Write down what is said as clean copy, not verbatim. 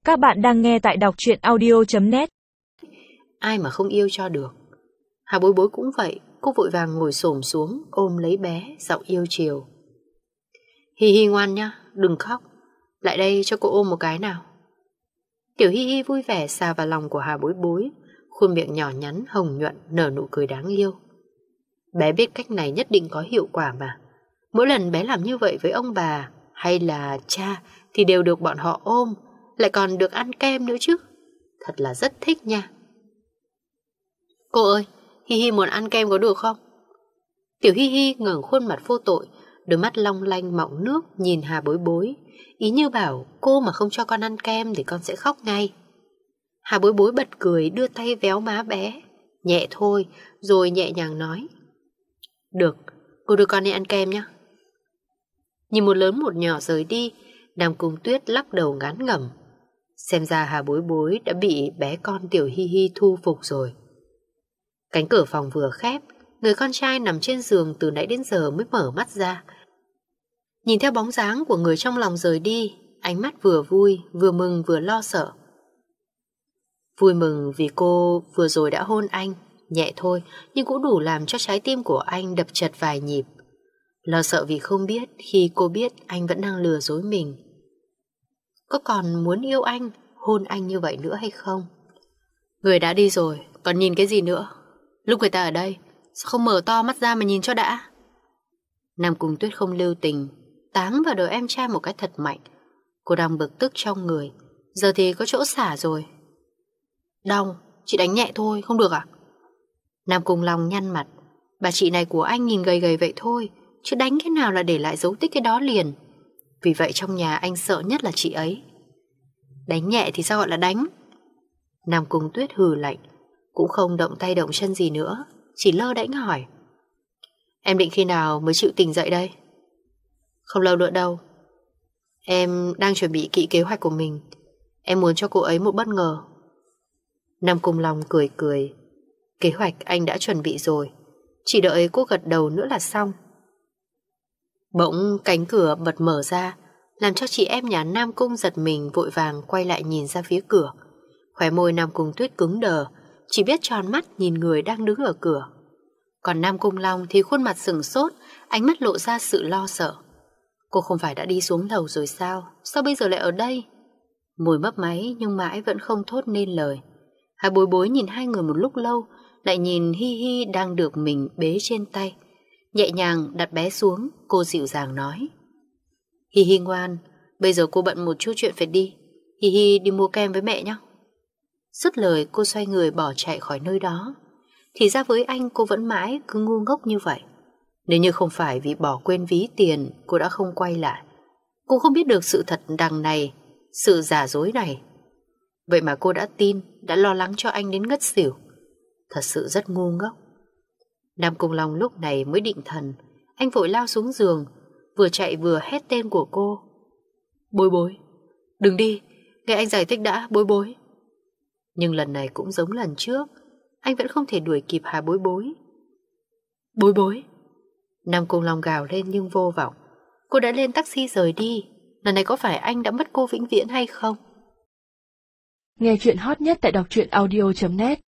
Các bạn đang nghe tại đọc truyện audio.net. Ai mà không yêu cho được. Hà Bối Bối cũng vậy. Cô vội vàng ngồi xổm xuống ôm lấy bé, giọng yêu chiều. Hi Hi ngoan nhá, đừng khóc. Lại đây cho cô ôm một cái nào. Tiểu Hi Hi vui vẻ xà vào lòng của Hà Bối Bối, khuôn miệng nhỏ nhắn hồng nhuận nở nụ cười đáng yêu. Bé biết cách này nhất định có hiệu quả mà. Mỗi lần bé làm như vậy với ông bà hay là cha thì đều được bọn họ ôm, lại còn được ăn kem nữa chứ. Thật là rất thích nha. Cô ơi, Hi Hi muốn ăn kem có được không? Tiểu Hi Hi ngẩng khuôn mặt vô tội, đôi mắt long lanh mọng nước nhìn Hà Bối Bối, ý như bảo cô mà không cho con ăn kem thì con sẽ khóc ngay. Hà Bối Bối bật cười đưa tay véo má bé, nhẹ thôi, rồi nhẹ nhàng nói. Được, cô đưa con đi ăn kem nhé. Nhìn một lớn một nhỏ rời đi, Nam Cung Tuyết lắc đầu ngán ngẩm. Xem ra Hà Bối Bối đã bị bé con Tiểu Hi Hi thu phục rồi. Cánh cửa phòng vừa khép, người con trai nằm trên giường từ nãy đến giờ mới mở mắt ra. Nhìn theo bóng dáng của người trong lòng rời đi, ánh mắt vừa vui, vừa mừng vừa lo sợ. Vui mừng vì cô vừa rồi đã hôn anh, nhẹ thôi nhưng cũng đủ làm cho trái tim của anh đập chật vài nhịp. Lo sợ vì không biết khi cô biết anh vẫn đang lừa dối mình. Có còn muốn yêu anh, hôn anh như vậy nữa hay không? Người đã đi rồi, còn nhìn cái gì nữa? Lúc người ta ở đây, sao không mở to mắt ra mà nhìn cho đã? Nam Cung Tuyết không lưu tình, táng vào đầu em trai một cái thật mạnh. Cô đang bực tức trong người, giờ thì có chỗ xả rồi. Đau, chị đánh nhẹ thôi, không được à? Nam Cung Long nhăn mặt. Bà chị này của anh nhìn gầy gầy vậy thôi, chứ đánh cái nào là để lại dấu tích cái đó liền. Vì vậy trong nhà anh sợ nhất là chị ấy. Đánh nhẹ thì sao gọi là đánh? Nam Cung Tuyết hừ lạnh, cũng không động tay động chân gì nữa, chỉ lơ đễnh hỏi. Em định khi nào mới chịu tỉnh dậy đây? Không lâu nữa đâu. Em đang chuẩn bị kỹ kế hoạch của mình. Em muốn cho cô ấy một bất ngờ. Nam Cung Long cười cười. Kế hoạch anh đã chuẩn bị rồi, chỉ đợi cô gật đầu nữa là xong. Bỗng cánh cửa bật mở ra, làm cho chị em nhà Nam Cung giật mình, vội vàng quay lại nhìn ra phía cửa. Khóe môi Nam Cung Tuyết cứng đờ, chỉ biết tròn mắt nhìn người đang đứng ở cửa. Còn Nam Cung Long thì khuôn mặt sừng sốt, ánh mắt lộ ra sự lo sợ. Cô không phải đã đi xuống lầu rồi sao? Sao bây giờ lại ở đây? Môi mấp máy nhưng mãi vẫn không thốt nên lời. Hà Bối Bối nhìn hai người một lúc lâu, lại nhìn Hi Hi đang được mình bế trên tay. Nhẹ nhàng đặt bé xuống, cô dịu dàng nói. Hi Hi ngoan, bây giờ cô bận một chút chuyện phải đi. Hi Hi đi mua kem với mẹ nhé. Dứt lời cô xoay người bỏ chạy khỏi nơi đó. Thì ra với anh cô vẫn mãi cứ ngu ngốc như vậy. Nếu như không phải vì bỏ quên ví tiền, cô đã không quay lại. Cô không biết được sự thật đằng này, sự giả dối này. Vậy mà cô đã tin, đã lo lắng cho anh đến ngất xỉu. Thật sự rất ngu ngốc. Nam Cung Long lúc này mới định thần. Anh vội lao xuống giường, vừa chạy vừa hét tên của cô. Bối Bối, đừng đi, nghe anh giải thích đã, Bối Bối. Nhưng lần này cũng giống lần trước, anh vẫn không thể đuổi kịp Hà Bối Bối. Bối Bối. Nam Cung Long gào lên nhưng vô vọng. Cô đã lên taxi rời đi. Lần này có phải anh đã mất cô vĩnh viễn hay không? Nghe chuyện hot nhất tại đọc truyện audio.net.